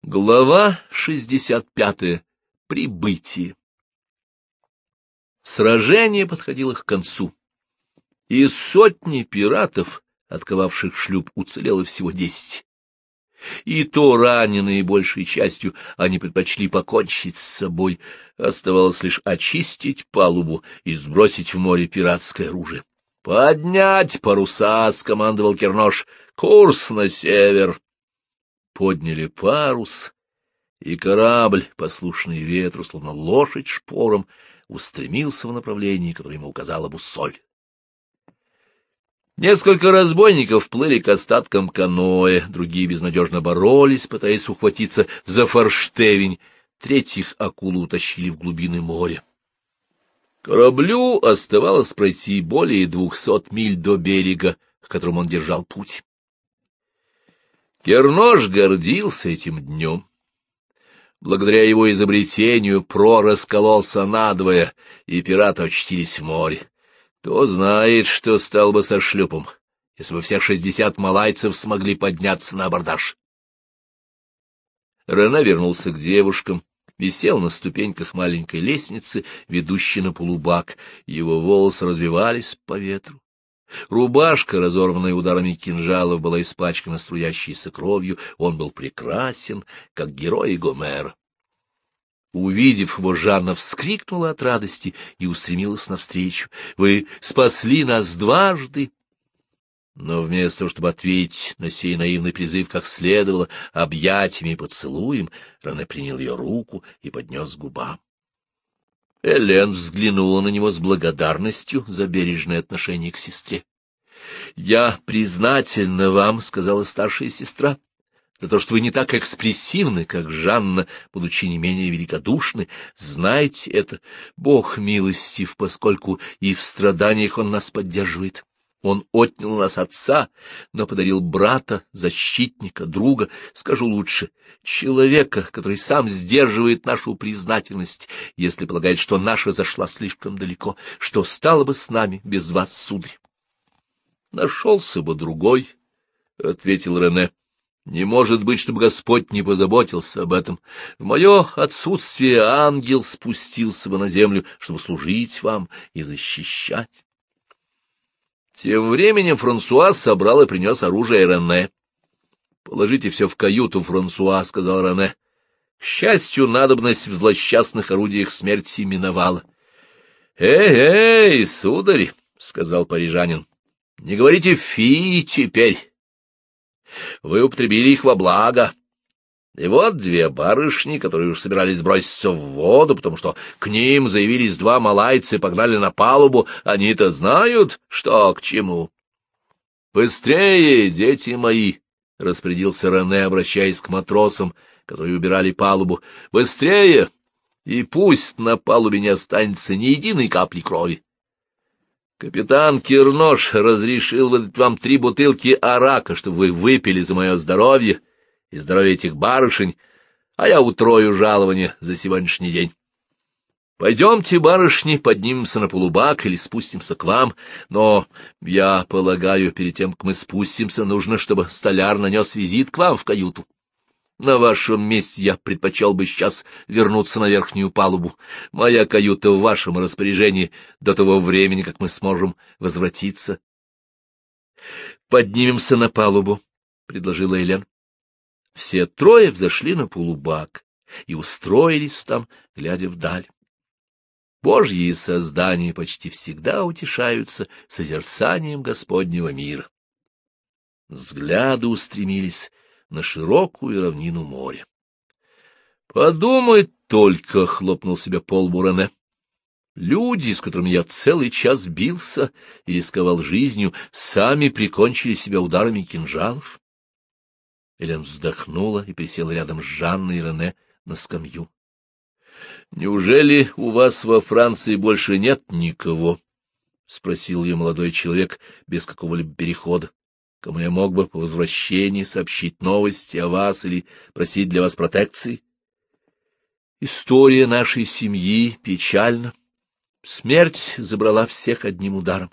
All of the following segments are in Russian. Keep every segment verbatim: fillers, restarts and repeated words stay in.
Глава шестьдесят пятая. Прибытие. Сражение подходило к концу. Из сотни пиратов, отковавших шлюп, уцелело всего десять. И то раненые большей частью они предпочли покончить с собой. Оставалось лишь очистить палубу и сбросить в море пиратское оружие. «Поднять паруса!» — скомандовал Кернош. «Курс на север!» Подняли парус, и корабль, послушный ветру, словно лошадь шпором, устремился в направлении, которое ему указала бусоль. Несколько разбойников плыли к остаткам каноэ, другие безнадежно боролись, пытаясь ухватиться за форштевень, третьих акулу утащили в глубины моря. Кораблю оставалось пройти более двухсот миль до берега, к которому он держал путь. Кернош гордился этим днем. Благодаря его изобретению Про раскололся надвое, и пираты очутились в море. Кто знает, что стало бы со шлюпом, если бы все шестьдесят малайцев смогли подняться на абордаж. Рене вернулся к девушкам, висел на ступеньках маленькой лестницы, ведущей на полубак. Его волосы развивались по ветру. Рубашка, разорванная ударами кинжалов, была испачкана струящейся кровью. Он был прекрасен, как герой Гомера. Увидев его, Жанна вскрикнула от радости и устремилась навстречу. — Вы спасли нас дважды! Но вместо того, чтобы ответить на сей наивный призыв как следовало, объятиями и поцелуем, Рене принял ее руку и поднес к губам. Элен взглянула на него с благодарностью за бережное отношение к сестре. — Я признательна вам, — сказала старшая сестра, — за то, что вы не так экспрессивны, как Жанна, будучи не менее великодушны. Знайте это, Бог милостив, поскольку и в страданиях Он нас поддерживает. Он отнял у нас отца, но подарил брата, защитника, друга, скажу лучше, человека, который сам сдерживает нашу признательность, если полагает, что наша зашла слишком далеко. Что стало бы с нами без вас, сударь? — Нашелся бы другой, — ответил Рене. — Не может быть, чтобы Господь не позаботился об этом. В мое отсутствие ангел спустился бы на землю, чтобы служить вам и защищать. Тем временем Франсуа собрал и принес оружие Рене. — Положите все в каюту, Франсуа, — сказал Рене. К счастью, надобность в злосчастных орудиях смерти миновала. — Эй, эй, сударь, — сказал парижанин, — не говорите «фи» теперь. Вы употребили их во благо. И вот две барышни, которые уж собирались броситься в воду, потому что к ним заявились два малайца и погнали на палубу, они-то знают, что к чему. — Быстрее, дети мои! — распорядился Рене, обращаясь к матросам, которые убирали палубу. — Быстрее! И пусть на палубе не останется ни единой капли крови. Капитан Кернош разрешил выдать вам три бутылки арака, чтобы вы выпили за мое здоровье и здоровье этих барышень, а я утрою жалование за сегодняшний день. Пойдемте, барышни, поднимемся на полубак или спустимся к вам, но, я полагаю, перед тем, как мы спустимся, нужно, чтобы столяр нанес визит к вам в каюту. На вашем месте я предпочел бы сейчас вернуться на верхнюю палубу. Моя каюта в вашем распоряжении до того времени, как мы сможем возвратиться. — Поднимемся на палубу, — предложила Элен. Все трое взошли на полубак и устроились там, глядя вдаль. Божьи создания почти всегда утешаются созерцанием Господнего мира. Взгляды устремились на широкую равнину моря. — Подумай только, — хлопнул себя по лбу Рене. — Люди, с которыми я целый час бился и рисковал жизнью, сами прикончили себя ударами кинжалов. Элен вздохнула и присела рядом с Жанной и Рене на скамью. — Неужели у вас во Франции больше нет никого? — спросил ее молодой человек без какого-либо перехода. — Кому я мог бы по возвращении сообщить новости о вас или просить для вас протекции? История нашей семьи печальна. Смерть забрала всех одним ударом.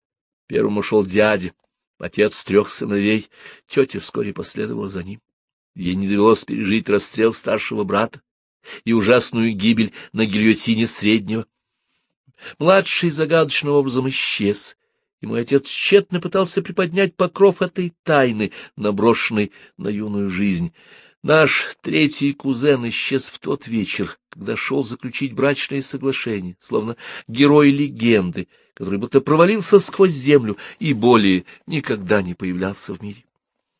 Первым ушел дядя, отец трех сыновей, тетя вскоре последовала за ним. Ей не довелось пережить расстрел старшего брата и ужасную гибель на гильотине среднего. Младший загадочным образом исчез, и мой отец тщетно пытался приподнять покров этой тайны, наброшенной на юную жизнь. Наш третий кузен исчез в тот вечер, когда шел заключить брачное соглашение, словно герой легенды, который будто провалился сквозь землю и более никогда не появлялся в мире.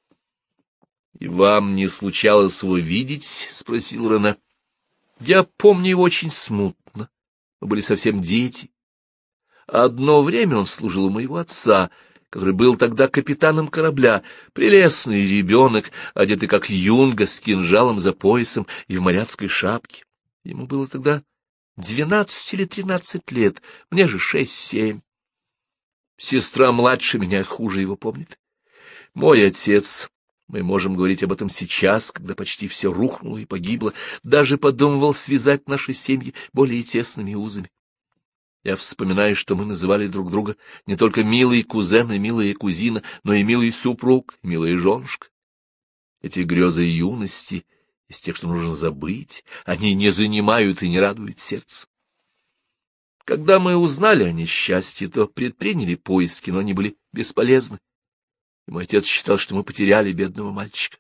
— И вам не случалось его видеть? — спросил Рене. — Я помню его очень смутно. Мы были совсем дети. Одно время он служил у моего отца, который был тогда капитаном корабля, прелестный ребенок, одетый как юнга, с кинжалом за поясом и в моряцкой шапке. Ему было тогда двенадцать или тринадцать лет, мне же шесть-семь. Сестра младше меня хуже его помнит. Мой отец, мы можем говорить об этом сейчас, когда почти все рухнуло и погибло, даже подумывал связать наши семьи более тесными узами. Я вспоминаю, что мы называли друг друга не только милый кузен и милая кузина, но и милый супруг, и милая женушка. Эти грезы юности, из тех, что нужно забыть, они не занимают и не радуют сердце. Когда мы узнали о несчастье, то предприняли поиски, но они были бесполезны. И мой отец считал, что мы потеряли бедного мальчика.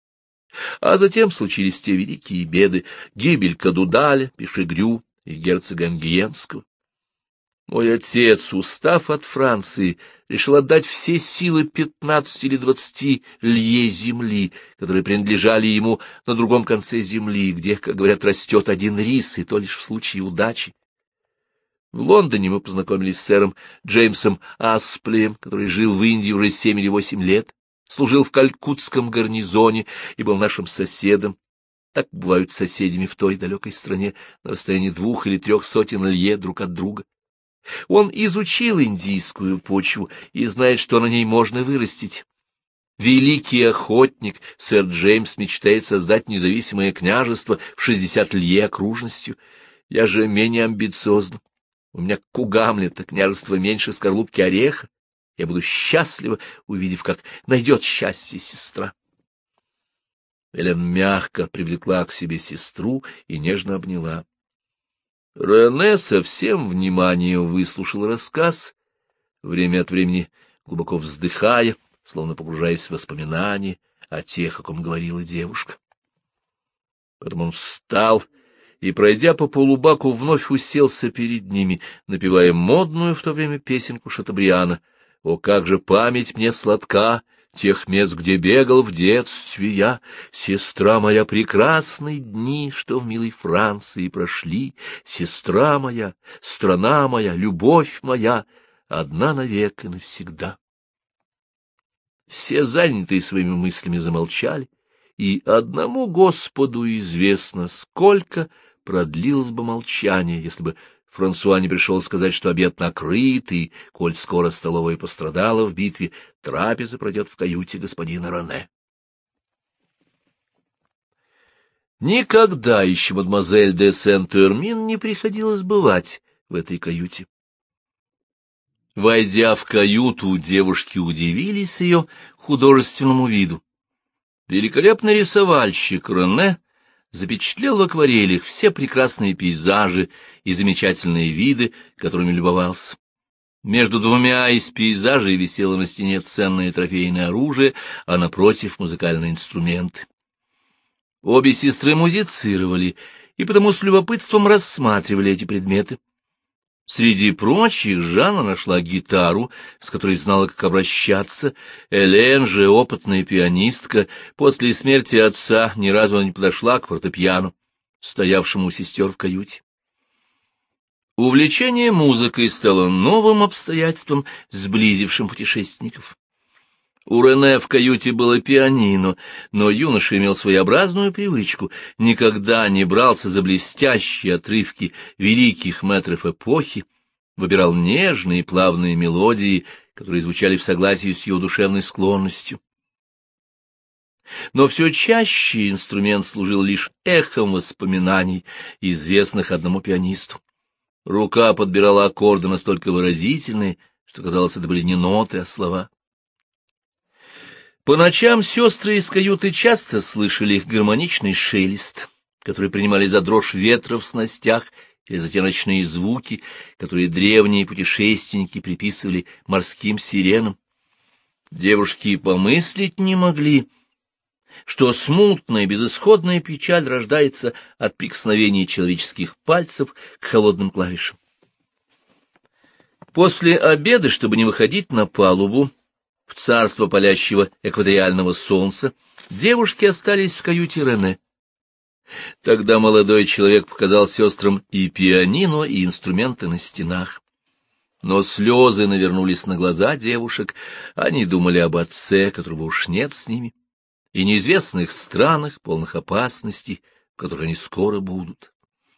А затем случились те великие беды — гибель Кадудаля, Пешегрю и герцога Ангиенского. Мой отец, устав от Франции, решил отдать все силы пятнадцати или двадцати лье земли, которые принадлежали ему на другом конце земли, где, как говорят, растет один рис, и то лишь в случае удачи. В Лондоне мы познакомились с сэром Джеймсом Асплеем, который жил в Индии уже семь или восемь лет, служил в калькутском гарнизоне и был нашим соседом. Так бывают соседями в той далекой стране на расстоянии двух или трех сотен лье друг от друга. Он изучил индийскую почву и знает, что на ней можно вырастить. Великий охотник, сэр Джеймс, мечтает создать независимое княжество в шестьдесят лье окружностью. Я же менее амбициозна. У меня как у Гамлета княжество меньше скорлупки ореха. Я буду счастлива, увидев, как найдет счастье сестра. Элен мягко привлекла к себе сестру и нежно обняла. Рене со всем вниманием выслушал рассказ, время от времени глубоко вздыхая, словно погружаясь в воспоминания о тех, о ком говорила девушка. Потом он встал и, пройдя по полубаку, вновь уселся перед ними, напевая модную в то время песенку Шатобриана: «О, как же память мне сладка тех мест, где бегал в детстве я, сестра моя, прекрасные дни, что в милой Франции прошли, сестра моя, страна моя, любовь моя, одна навек и навсегда». Все, занятые своими мыслями, замолчали, и одному Господу известно, сколько продлилось бы молчание, если бы Франсуа не пришел сказать, что обед накрыт, и, коль скоро столовая пострадала в битве, трапеза пройдет в каюте господина Рене. Никогда еще мадемуазель де Сент-Эрмин не приходилось бывать в этой каюте. Войдя в каюту, девушки удивились ее художественному виду. Великолепный рисовальщик Рене запечатлел в акварелях все прекрасные пейзажи и замечательные виды, которыми любовался. Между двумя из пейзажей висело на стене ценное трофейное оружие, а напротив — музыкальные инструменты. Обе сестры музицировали, и потому с любопытством рассматривали эти предметы. Среди прочих Жанна нашла гитару, с которой знала, как обращаться. Элен же, опытная пианистка, после смерти отца ни разу не подошла к фортепиано, стоявшему у сестер в каюте. Увлечение музыкой стало новым обстоятельством, сблизившим путешественников. У Рене в каюте было пианино, но юноша имел своеобразную привычку, никогда не брался за блестящие отрывки великих мэтров эпохи, выбирал нежные и плавные мелодии, которые звучали в согласии с его душевной склонностью. Но все чаще инструмент служил лишь эхом воспоминаний, известных одному пианисту. Рука подбирала аккорды настолько выразительные, что, казалось, это были не ноты, а слова. По ночам сестры из каюты часто слышали их гармоничный шелест, который принимали за дрожь ветра в снастях, или за те ночные звуки, которые древние путешественники приписывали морским сиренам. Девушки и помыслить не могли, что смутная, безысходная печаль рождается от прикосновения человеческих пальцев к холодным клавишам. После обеда, чтобы не выходить на палубу, в царство палящего экваториального солнца, девушки остались в каюте Рене. Тогда молодой человек показал сестрам и пианино, и инструменты на стенах. Но слезы навернулись на глаза девушек, они думали об отце, которого уж нет с ними, и неизвестных странах, полных опасностей, в которых они скоро будут.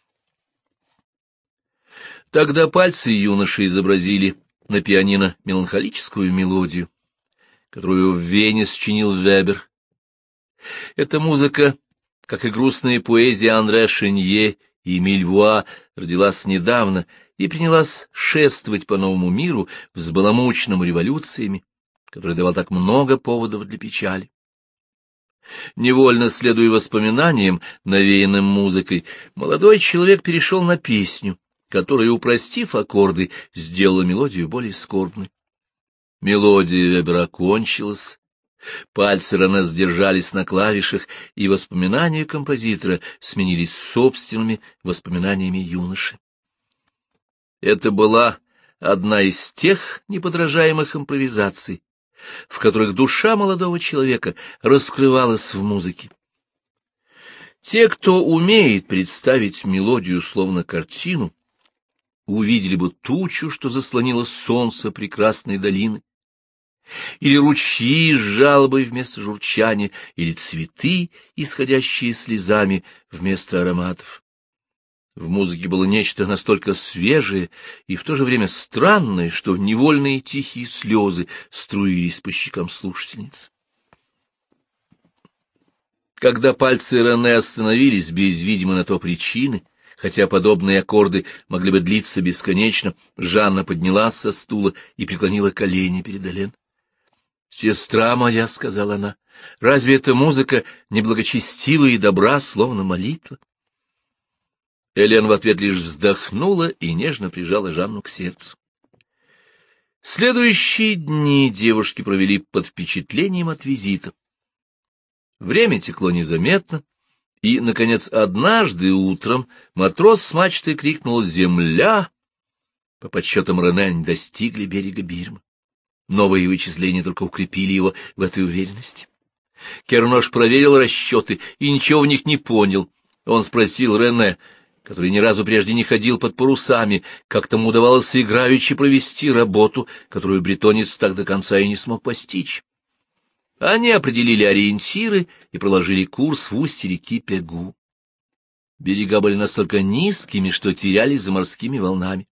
Тогда пальцы юноши изобразили на пианино меланхолическую мелодию, которую в Вене сочинил Вебер. Эта музыка, как и грустная поэзия Андре Шенье и Эмиль Вуа, родилась недавно и принялась шествовать по новому миру, взбаламученному революциями, который давал так много поводов для печали. Невольно следуя воспоминаниям, навеянным музыкой, молодой человек перешел на песню, которая, упростив аккорды, сделала мелодию более скорбной. Мелодия Вебера кончилась, пальцы Рене сдержались на клавишах, и воспоминания композитора сменились собственными воспоминаниями юноши. Это была одна из тех неподражаемых импровизаций, в которых душа молодого человека раскрывалась в музыке. Те, кто умеет представить мелодию словно картину, увидели бы тучу, что заслонило солнце прекрасной долины, или ручьи с жалобой вместо журчания, или цветы, исходящие слезами вместо ароматов. В музыке было нечто настолько свежее и в то же время странное, что невольные тихие слезы струились по щекам слушательниц. Когда пальцы Рене остановились без видимой на то причины, хотя подобные аккорды могли бы длиться бесконечно, Жанна поднялась со стула и преклонила колени перед Элен. «Сестра моя», — сказала она, — «разве эта музыка не благочестива и добра, словно молитва?» Элен в ответ лишь вздохнула и нежно прижала Жанну к сердцу. Следующие дни девушки провели под впечатлением от визита. Время текло незаметно, и, наконец, однажды утром матрос с мачты крикнул «Земля!». По подсчетам Рене они достигли берега Бирмы. Новые вычисления только укрепили его в этой уверенности. Кернош проверил расчеты и ничего в них не понял. Он спросил Рене, который ни разу прежде не ходил под парусами, как тому удавалось играючи провести работу, которую бретонец так до конца и не смог постичь. Они определили ориентиры и проложили курс в устье реки Пегу. Берега были настолько низкими, что терялись за морскими волнами.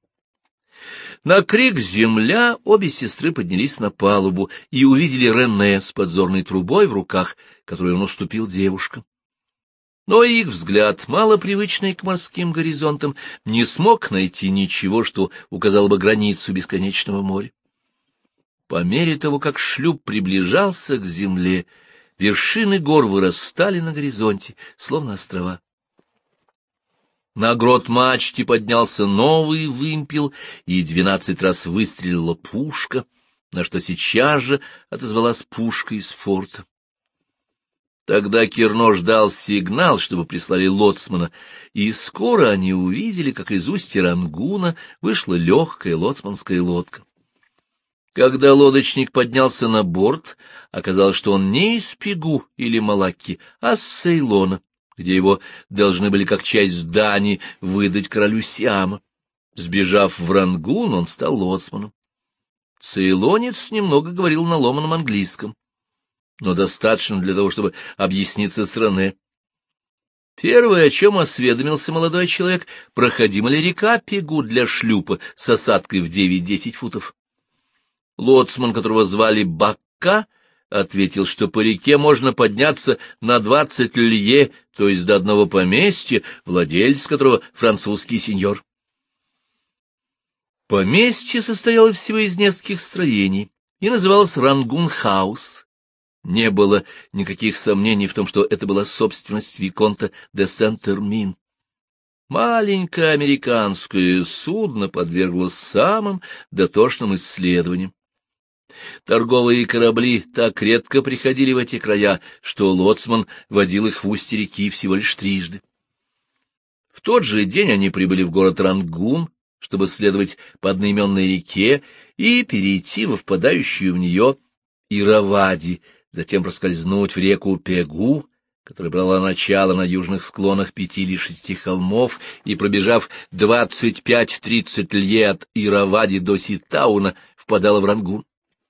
На крик «Земля!» обе сестры поднялись на палубу и увидели Рене с подзорной трубой в руках, которую он уступил девушкам. Но их взгляд, малопривычный к морским горизонтам, не смог найти ничего, что указало бы границу бесконечного моря. По мере того, как шлюп приближался к земле, вершины гор вырастали на горизонте, словно острова. На грот-мачте поднялся новый вымпел, и двенадцать раз выстрелила пушка, на что сейчас же отозвалась пушка из форта. Тогда Кернош дал сигнал, чтобы прислали лоцмана, и скоро они увидели, как из устья Рангуна вышла легкая лоцманская лодка. Когда лодочник поднялся на борт, оказалось, что он не из Пегу или Малакки, а с Цейлона, где его должны были как часть Дании выдать королю Сиама. Сбежав в Рангун, он стал лоцманом. Цейлонец немного говорил на ломаном английском, но достаточно для того, чтобы объясниться с Рене. Первое, о чем осведомился молодой человек, проходима ли река Пегу для шлюпа с осадкой в девять-десять футов. Лоцман, которого звали Бакка, ответил, что по реке можно подняться на двадцать лье, то есть до одного поместья, владелец которого французский сеньор. Поместье состояло всего из нескольких строений и называлось Рангун-хаус. Не было никаких сомнений в том, что это была собственность виконта де Сент-Эрмин. Маленькое американское судно подверглось самым дотошным исследованиям. Торговые корабли так редко приходили в эти края, что лоцман водил их в устье реки всего лишь трижды. В тот же день они прибыли в город Рангун, чтобы следовать по одноименной реке и перейти во впадающую в нее Иравади, затем проскользнуть в реку Пегу, которая брала начало на южных склонах пяти или шести холмов, и, пробежав двадцать пять-тридцать лье от Иравади до Ситауна, впадала в Рангун.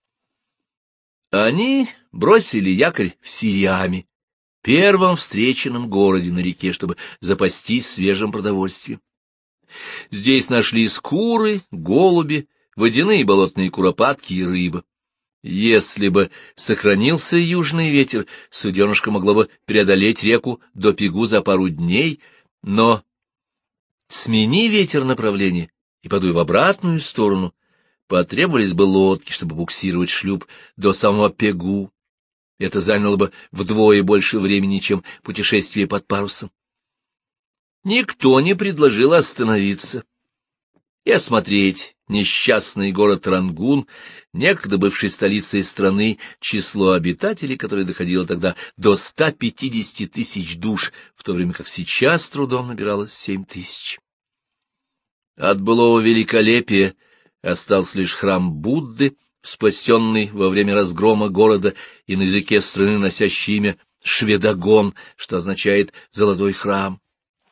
Они бросили якорь в Сириаме, первом встреченном городе на реке, чтобы запастись свежим продовольствием. Здесь нашли скуры, голуби, водяные болотные куропатки и рыба. Если бы сохранился южный ветер, суденышко могло бы преодолеть реку до Пегу за пару дней, но смени ветер направление и подуй в обратную сторону, потребовались бы лодки, чтобы буксировать шлюп до самого Пегу. Это заняло бы вдвое больше времени, чем путешествие под парусом. Никто не предложил остановиться и осмотреть несчастный город Рангун, некогда бывший столицей страны, число обитателей, которое доходило тогда до ста пятидесяти тысяч душ, в то время как сейчас с трудом набиралось семь тысяч. От былого великолепия остался лишь храм Будды, спасенный во время разгрома города и на языке страны носящий имя Шведогон, что означает «золотой храм».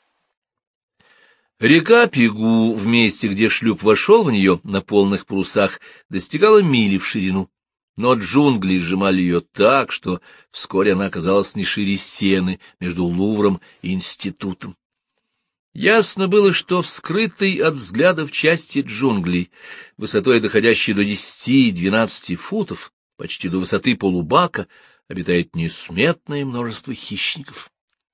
Река Пегу, в месте, где шлюп вошел в нее на полных парусах, достигала мили в ширину, но джунгли сжимали ее так, что вскоре она оказалась не шире сены между Лувром и институтом. Ясно было, что в скрытой от взглядов части джунглей, высотой доходящей до десяти-двенадцати футов, почти до высоты полубака, обитает несметное множество хищников.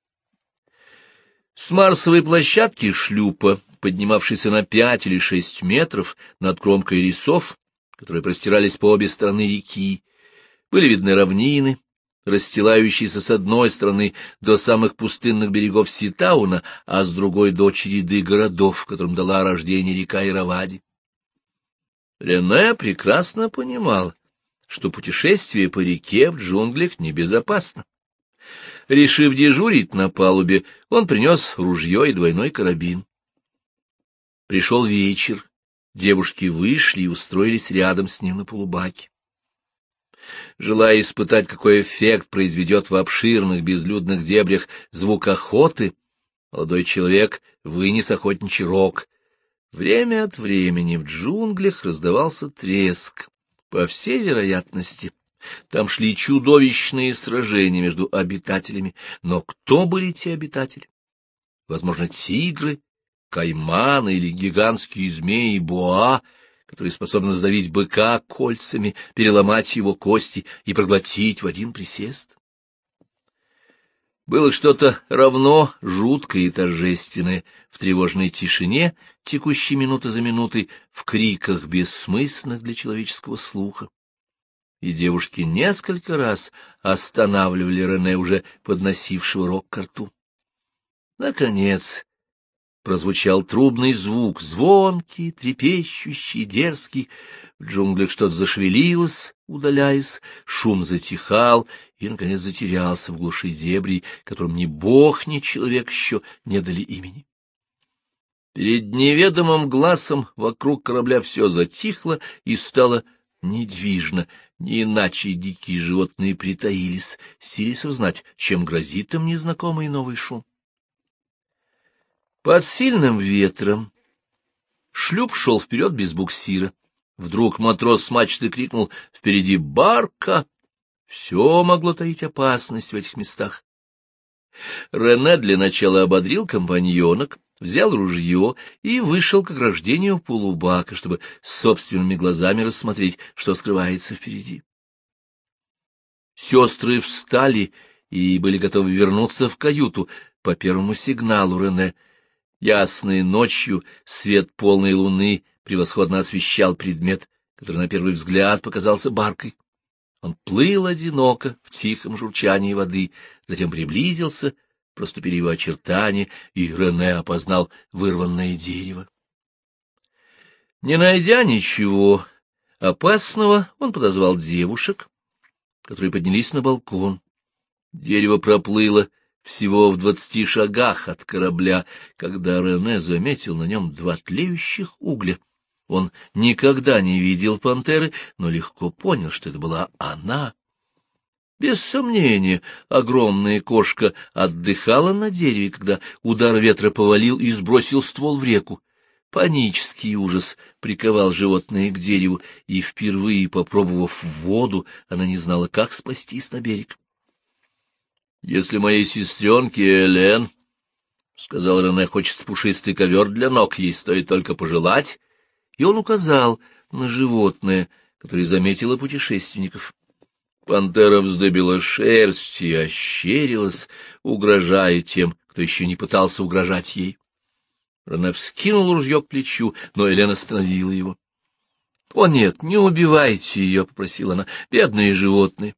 С марсовой площадки шлюпа, поднимавшейся на пять или шесть метров над кромкой лесов, которые простирались по обе стороны реки, были видны равнины, расстилающиеся с одной стороны до самых пустынных берегов Ситауна, а с другой до череды городов, которым дала рождение река Иравади. Рене прекрасно понимал, что путешествие по реке в джунглях небезопасно. Решив дежурить на палубе, он принес ружье и двойной карабин. Пришел вечер, девушки вышли и устроились рядом с ним на полубаке. Желая испытать, какой эффект произведет в обширных безлюдных дебрях звук охоты, молодой человек вынес охотничий рог. Время от времени в джунглях раздавался треск. По всей вероятности, там шли чудовищные сражения между обитателями. Но кто были те обитатели? Возможно, тигры, кайманы или гигантские змеи-боа, которые способны сдавить быка кольцами, переломать его кости и проглотить в один присест. Было что-то равно жуткое и торжественное в тревожной тишине, текущей минута за минутой, в криках бессмысленных для человеческого слуха. И девушки несколько раз останавливали Рене, уже подносившего рог ко рту. Наконец прозвучал трубный звук, звонкий, трепещущий, дерзкий. В джунглях что-то зашевелилось, удаляясь, шум затихал и, наконец, затерялся в глуши дебрей, которым ни бог, ни человек еще не дали имени. Перед неведомым глазом вокруг корабля все затихло и стало недвижно, не иначе дикие животные притаились, силясь узнать, чем грозит им незнакомый новый шум. Под сильным ветром шлюп шел вперед без буксира. Вдруг матрос с мачты крикнул: «Впереди барка!» Все могло таить опасность в этих местах. Рене для начала ободрил компаньонок, взял ружье и вышел к ограждению полубака, чтобы собственными глазами рассмотреть, что скрывается впереди. Сестры встали и были готовы вернуться в каюту по первому сигналу Рене. Ясной ночью свет полной луны превосходно освещал предмет, который на первый взгляд показался баркой. Он плыл одиноко в тихом журчании воды, затем приблизился, проступили его очертания, и Рене опознал вырванное дерево. Не найдя ничего опасного, он подозвал девушек, которые поднялись на балкон. Дерево проплыло всего в двадцати шагах от корабля, когда Рене заметил на нем два тлеющих угля. Он никогда не видел пантеры, но легко понял, что это была она. Без сомнения, огромная кошка отдыхала на дереве, когда удар ветра повалил и сбросил ствол в реку. Панический ужас приковал животное к дереву, и, впервые попробовав воду, она не знала, как спастись на берег. — Если моей сестренке Элен, — сказал Рене, — хочется пушистый ковер для ног, ей стоит только пожелать, и он указал на животное, которое заметило путешественников. Пантера вздыбила шерсть и ощерилась, угрожая тем, кто еще не пытался угрожать ей. Рене вскинул ружье к плечу, но Элен остановила его. — О нет, не убивайте ее, — попросила она, — бедные животные.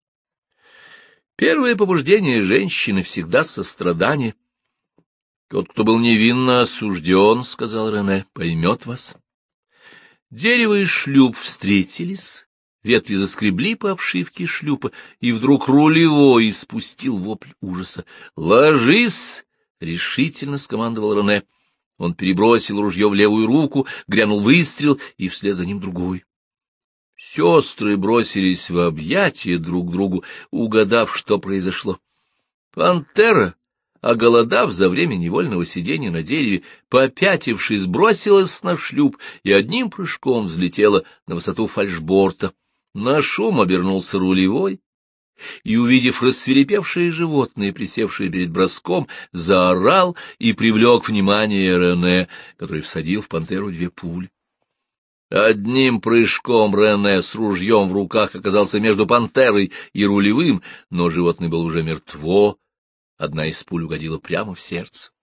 Первое побуждение женщины всегда сострадание. Тот, кто был невинно осужден, — сказал Рене, — поймет вас. Дерево и шлюп встретились, ветви заскребли по обшивке шлюпа, и вдруг рулевой испустил вопль ужаса. «Ложись!» — решительно скомандовал Рене. Он перебросил ружье в левую руку, грянул выстрел, и вслед за ним другой. Сестры бросились в объятия друг другу, угадав, что произошло. Пантера, оголодав за время невольного сидения на дереве, попятившись, бросилась на шлюп и одним прыжком взлетела на высоту фальшборта. На шум обернулся рулевой, и, увидев рассвирепевшее животное, присевшее перед броском, заорал и привлек внимание Рене, который всадил в пантеру две пули. Одним прыжком Рене с ружьем в руках оказался между пантерой и рулевым, но животное было уже мертво. Одна из пуль угодила прямо в сердце.